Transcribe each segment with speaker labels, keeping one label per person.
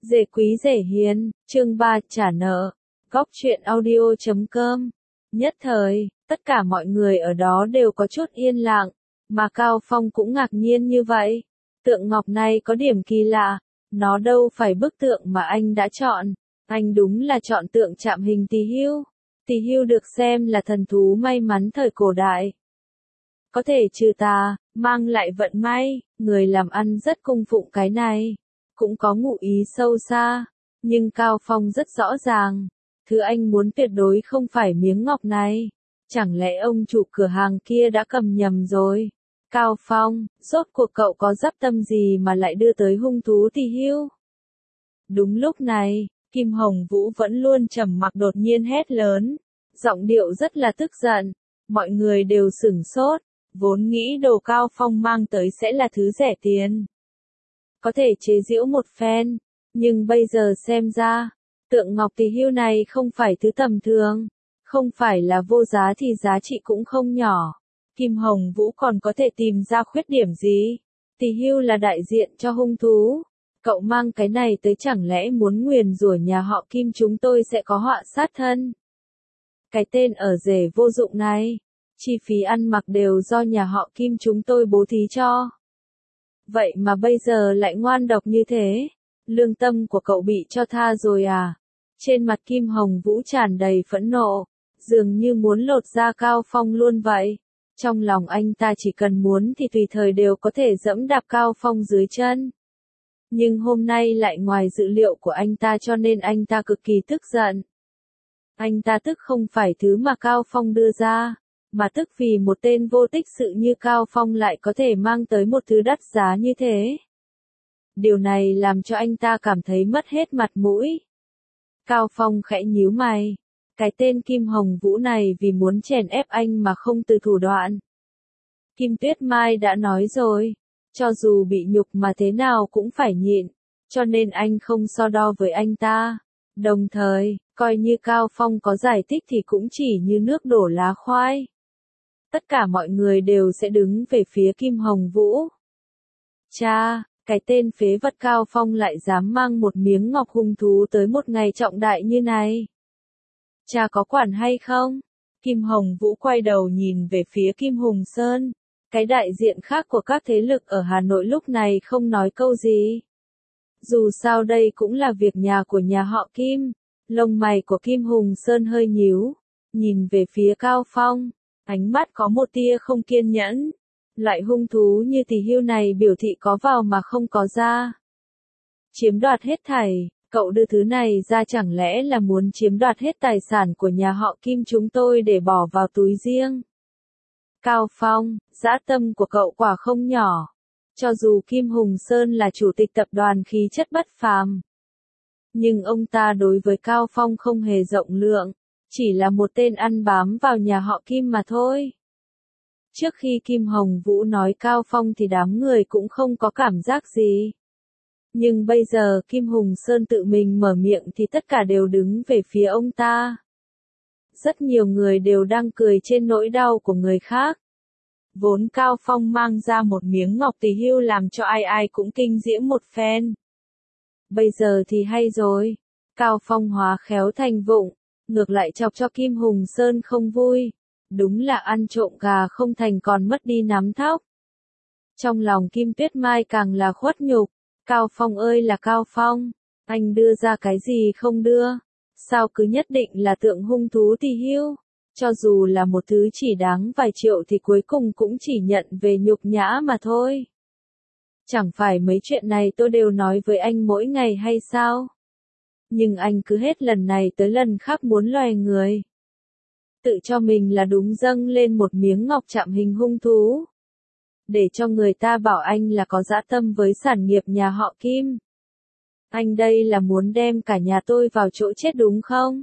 Speaker 1: Dễ quý dễ hiền, chương 3 trả nợ. Góc truyện audio.com. Nhất thời, tất cả mọi người ở đó đều có chút yên lặng, mà Cao Phong cũng ngạc nhiên như vậy. Tượng ngọc này có điểm kỳ lạ, nó đâu phải bức tượng mà anh đã chọn, anh đúng là chọn tượng chạm hình tỳ hưu. Tỳ hưu được xem là thần thú may mắn thời cổ đại. Có thể trừ tà, mang lại vận may, người làm ăn rất cung phụng cái này. Cũng có ngụ ý sâu xa, nhưng Cao Phong rất rõ ràng, thứ anh muốn tuyệt đối không phải miếng ngọc này. Chẳng lẽ ông chủ cửa hàng kia đã cầm nhầm rồi? Cao Phong, rốt cuộc cậu có dắp tâm gì mà lại đưa tới hung thú tỳ hưu? Đúng lúc này, Kim Hồng Vũ vẫn luôn trầm mặc đột nhiên hét lớn, giọng điệu rất là tức giận. Mọi người đều sửng sốt, vốn nghĩ đồ Cao Phong mang tới sẽ là thứ rẻ tiền, có thể chế giễu một phen, nhưng bây giờ xem ra, tượng ngọc tỳ hưu này không phải thứ tầm thường, không phải là vô giá thì giá trị cũng không nhỏ. Kim Hồng Vũ còn có thể tìm ra khuyết điểm gì? Tỳ hưu là đại diện cho hung thú, cậu mang cái này tới chẳng lẽ muốn nguyền rủa nhà họ Kim chúng tôi sẽ có họa sát thân? Cái tên ở rể vô dụng này, chi phí ăn mặc đều do nhà họ Kim chúng tôi bố thí cho. Vậy mà bây giờ lại ngoan độc như thế, lương tâm của cậu bị cho tha rồi à? Trên mặt Kim Hồng Vũ tràn đầy phẫn nộ, dường như muốn lột da Cao Phong luôn vậy. Trong lòng anh ta chỉ cần muốn thì tùy thời đều có thể dẫm đạp Cao Phong dưới chân. Nhưng hôm nay lại ngoài dự liệu của anh ta cho nên anh ta cực kỳ tức giận. Anh ta tức không phải thứ mà Cao Phong đưa ra, mà tức vì một tên vô tích sự như Cao Phong lại có thể mang tới một thứ đắt giá như thế. Điều này làm cho anh ta cảm thấy mất hết mặt mũi. Cao Phong khẽ nhíu mày. Cái tên Kim Hồng Vũ này vì muốn chèn ép anh mà không từ thủ đoạn. Kim Tuyết Mai đã nói rồi, cho dù bị nhục mà thế nào cũng phải nhịn, cho nên anh không so đo với anh ta. Đồng thời, coi như Cao Phong có giải thích thì cũng chỉ như nước đổ lá khoai. Tất cả mọi người đều sẽ đứng về phía Kim Hồng Vũ. Cha, cái tên phế vật Cao Phong lại dám mang một miếng ngọc hung thú tới một ngày trọng đại như này. Cha có quản hay không? Kim Hồng Vũ quay đầu nhìn về phía Kim Hùng Sơn. Cái đại diện khác của các thế lực ở Hà Nội lúc này không nói câu gì. Dù sao đây cũng là việc nhà của nhà họ Kim. Lông mày của Kim Hùng Sơn hơi nhíu, nhìn về phía Cao Phong. Ánh mắt có một tia không kiên nhẫn. Loại hung thú như tỳ hưu này biểu thị có vào mà không có ra. Chiếm đoạt hết thảy, cậu đưa thứ này ra chẳng lẽ là muốn chiếm đoạt hết tài sản của nhà họ Kim chúng tôi để bỏ vào túi riêng. Cao Phong, dã tâm của cậu quả không nhỏ. Cho dù Kim Hùng Sơn là chủ tịch tập đoàn khí chất bất phàm, nhưng ông ta đối với Cao Phong không hề rộng lượng. Chỉ là một tên ăn bám vào nhà họ Kim mà thôi. Trước khi Kim Hồng Vũ nói Cao Phong thì đám người cũng không có cảm giác gì. Nhưng bây giờ Kim Hùng Sơn tự mình mở miệng thì tất cả đều đứng về phía ông ta. Rất nhiều người đều đang cười trên nỗi đau của người khác. Vốn Cao Phong mang ra một miếng ngọc tỳ hưu làm cho ai ai cũng kinh diễm một phen. Bây giờ thì hay rồi. Cao Phong hóa khéo thành vụng. Ngược lại chọc cho Kim Hùng Sơn không vui. Đúng là ăn trộm gà không thành còn mất đi nắm thóc. Trong lòng Kim Tuyết Mai càng là khuất nhục. Cao Phong ơi là Cao Phong, anh đưa ra cái gì không đưa? Sao cứ nhất định là tượng hung thú tỳ hưu? Cho dù là một thứ chỉ đáng vài triệu thì cuối cùng cũng chỉ nhận về nhục nhã mà thôi. Chẳng phải mấy chuyện này tôi đều nói với anh mỗi ngày hay sao? Nhưng anh cứ hết lần này tới lần khác muốn loè người. Tự cho mình là đúng dâng lên một miếng ngọc chạm hình hung thú. Để cho người ta bảo anh là có dã tâm với sản nghiệp nhà họ Kim. Anh đây là muốn đem cả nhà tôi vào chỗ chết đúng không?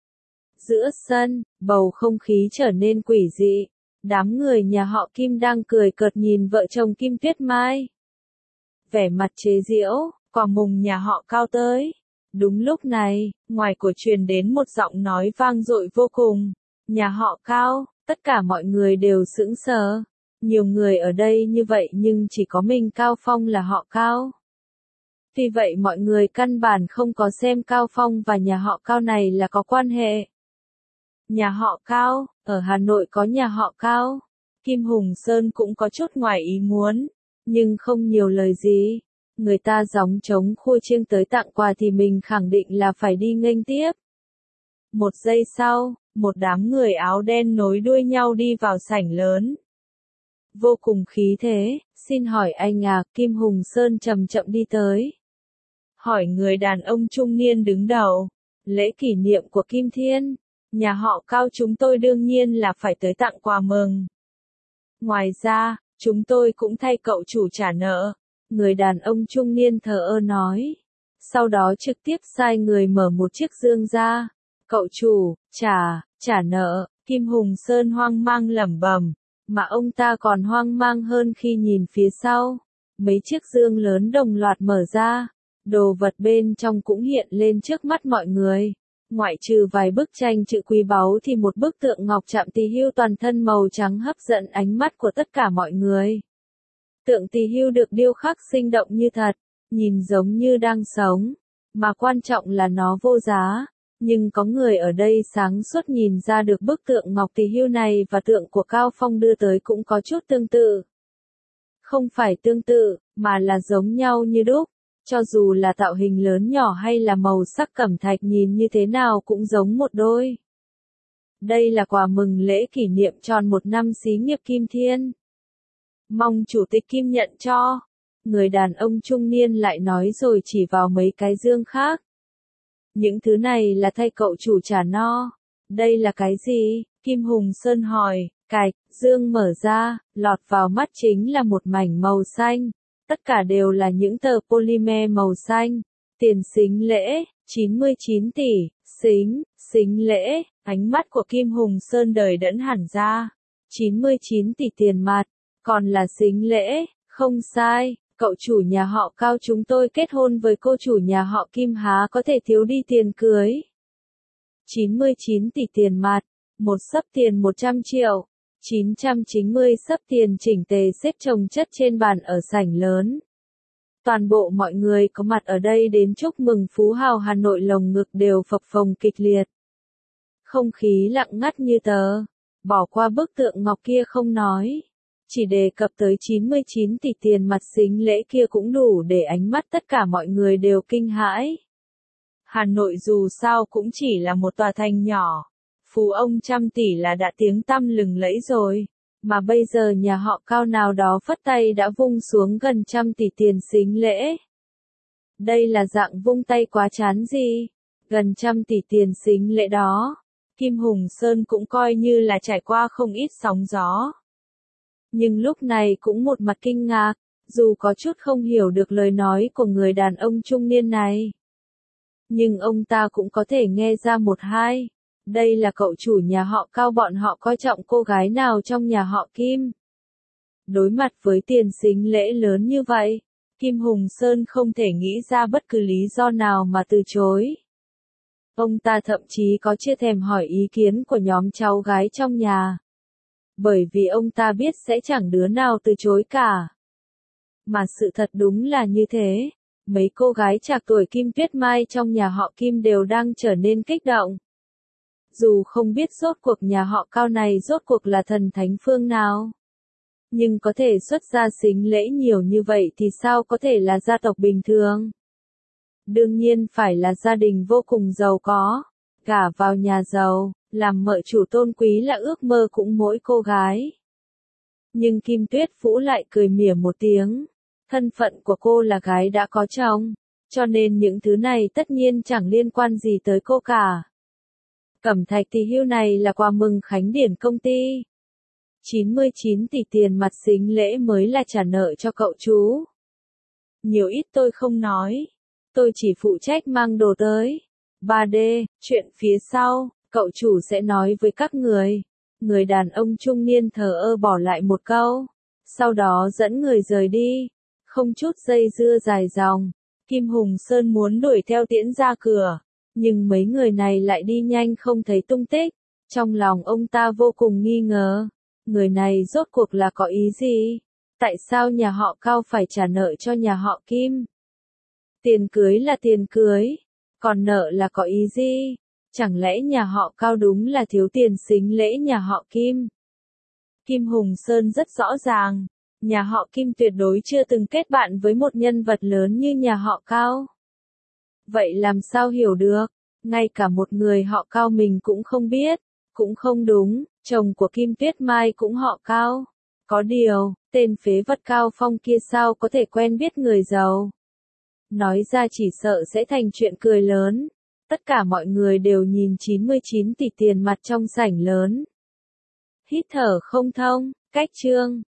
Speaker 1: Giữa sân, bầu không khí trở nên quỷ dị. Đám người nhà họ Kim đang cười cợt nhìn vợ chồng Kim Tuyết Mai. Vẻ mặt chế giễu, quả mùng nhà họ Cao tới. Đúng lúc này, ngoài của truyền đến một giọng nói vang dội vô cùng. Nhà họ Cao, tất cả mọi người đều sững sờ. Nhiều người ở đây như vậy nhưng chỉ có mình Cao Phong là họ Cao. Vì vậy mọi người căn bản không có xem Cao Phong và nhà họ Cao này là có quan hệ. Nhà họ Cao, ở Hà Nội có nhà họ Cao. Kim Hùng Sơn cũng có chút ngoài ý muốn, nhưng không nhiều lời gì. Người ta gióng trống khua chiêng tới tặng quà thì mình khẳng định là phải đi nghênh tiếp. Một giây sau, một đám người áo đen nối đuôi nhau đi vào sảnh lớn. Vô cùng khí thế, xin hỏi anh à, Kim Hùng Sơn chậm chậm đi tới. Hỏi người đàn ông trung niên đứng đầu, lễ kỷ niệm của Kim Thiên, nhà họ Cao chúng tôi đương nhiên là phải tới tặng quà mừng. Ngoài ra, chúng tôi cũng thay cậu chủ trả nợ, người đàn ông trung niên thờ ơ nói. Sau đó trực tiếp sai người mở một chiếc dương ra. Cậu chủ, trả nợ, Kim Hùng Sơn hoang mang lẩm bẩm, mà ông ta còn hoang mang hơn khi nhìn phía sau. Mấy chiếc dương lớn đồng loạt mở ra, đồ vật bên trong cũng hiện lên trước mắt mọi người. Ngoại trừ vài bức tranh chữ quý báu thì một bức tượng ngọc chạm tỳ hưu toàn thân màu trắng hấp dẫn ánh mắt của tất cả mọi người. Tượng tỳ hưu được điêu khắc sinh động như thật, nhìn giống như đang sống, mà quan trọng là nó vô giá. Nhưng có người ở đây sáng suốt nhìn ra được bức tượng ngọc tỳ hưu này và tượng của Cao Phong đưa tới cũng có chút tương tự. Không phải tương tự, mà là giống nhau như đúc. Cho dù là tạo hình lớn nhỏ hay là màu sắc cẩm thạch nhìn như thế nào cũng giống một đôi. Đây là quà mừng lễ kỷ niệm tròn 1 năm xí nghiệp Kim Thiên. Mong chủ tịch Kim nhận cho. Người đàn ông trung niên lại nói rồi chỉ vào mấy cái dương khác. Những thứ này là thay cậu chủ trả no. Đây là cái gì? Kim Hùng Sơn hỏi. Cạch, dương mở ra, lọt vào mắt chính là một mảnh màu xanh. Tất cả đều là những tờ polymer màu xanh. Tiền sính lễ, 99 tỷ, sính lễ, ánh mắt của Kim Hùng Sơn đời đẫn hẳn ra. 99 tỷ tiền mặt, còn là sính lễ, không sai, cậu chủ nhà họ Cao chúng tôi kết hôn với cô chủ nhà họ Kim há có thể thiếu đi tiền cưới. 99 tỷ tiền mặt, một xấp tiền 100 triệu. 990 xấp tiền chỉnh tề xếp chồng chất trên bàn ở sảnh lớn. Toàn bộ mọi người có mặt ở đây đến chúc mừng phú hào Hà Nội lồng ngực đều phập phồng kịch liệt. Không khí lặng ngắt như tờ. Bỏ qua bức tượng ngọc kia không nói. Chỉ đề cập tới 99 tỷ tiền mặt sính lễ kia cũng đủ để ánh mắt tất cả mọi người đều kinh hãi. Hà Nội dù sao cũng chỉ là một tòa thành nhỏ. Phú ông trăm tỷ là đã tiếng tăm lừng lẫy rồi, mà bây giờ nhà họ Cao nào đó phất tay đã vung xuống gần 100 tỷ tiền sính lễ. Đây là dạng vung tay quá chán gì? Gần 100 tỷ tiền sính lễ đó, Kim Hùng Sơn cũng coi như là trải qua không ít sóng gió. Nhưng lúc này cũng một mặt kinh ngạc, dù có chút không hiểu được lời nói của người đàn ông trung niên này. Nhưng ông ta cũng có thể nghe ra một hai. Đây là cậu chủ nhà họ Cao, bọn họ coi trọng cô gái nào trong nhà họ Kim. Đối mặt với tiền sính lễ lớn như vậy, Kim Hùng Sơn không thể nghĩ ra bất cứ lý do nào mà từ chối. Ông ta thậm chí có chưa thèm hỏi ý kiến của nhóm cháu gái trong nhà. Bởi vì ông ta biết sẽ chẳng đứa nào từ chối cả. Mà sự thật đúng là như thế. Mấy cô gái trạc tuổi Kim Tuyết Mai trong nhà họ Kim đều đang trở nên kích động. Dù không biết rốt cuộc nhà họ Cao này rốt cuộc là thần thánh phương nào. Nhưng có thể xuất ra sính lễ nhiều như vậy thì sao có thể là gia tộc bình thường. Đương nhiên phải là gia đình vô cùng giàu có. Gả vào nhà giàu, làm mợ chủ tôn quý là ước mơ của mỗi cô gái. Nhưng Kim Tuyết Phũ lại cười mỉa một tiếng. Thân phận của cô là gái đã có chồng, cho nên những thứ này tất nhiên chẳng liên quan gì tới cô cả. Cẩm thạch tỳ hưu này là quà mừng khánh điển công ty. 99 tỷ tiền mặt sính lễ mới là trả nợ cho cậu chú. Nhiều ít tôi không nói. Tôi chỉ phụ trách mang đồ tới. 3D, chuyện phía sau, cậu chủ sẽ nói với các người. Người đàn ông trung niên thờ ơ bỏ lại một câu. Sau đó dẫn người rời đi. Không chút dây dưa dài dòng. Kim Hùng Sơn muốn đuổi theo tiễn ra cửa. Nhưng mấy người này lại đi nhanh không thấy tung tích. Trong lòng ông ta vô cùng nghi ngờ. Người này rốt cuộc là có ý gì? Tại sao nhà họ Cao phải trả nợ cho nhà họ Kim? Tiền cưới là tiền cưới, còn nợ là có ý gì? Chẳng lẽ nhà họ Cao đúng là thiếu tiền xính lễ nhà họ Kim? Kim Hùng Sơn rất rõ ràng, nhà họ Kim tuyệt đối chưa từng kết bạn với một nhân vật lớn như nhà họ Cao. Vậy làm sao hiểu được? Ngay cả một người họ Cao mình cũng không biết. Cũng không đúng, chồng của Kim Tuyết Mai cũng họ Cao. Có điều, tên phế vật Cao Phong kia sao có thể quen biết người giàu? Nói ra chỉ sợ sẽ thành chuyện cười lớn. Tất cả mọi người đều nhìn 99 tỷ tiền mặt trong sảnh lớn. Hít thở không thông, cách chương.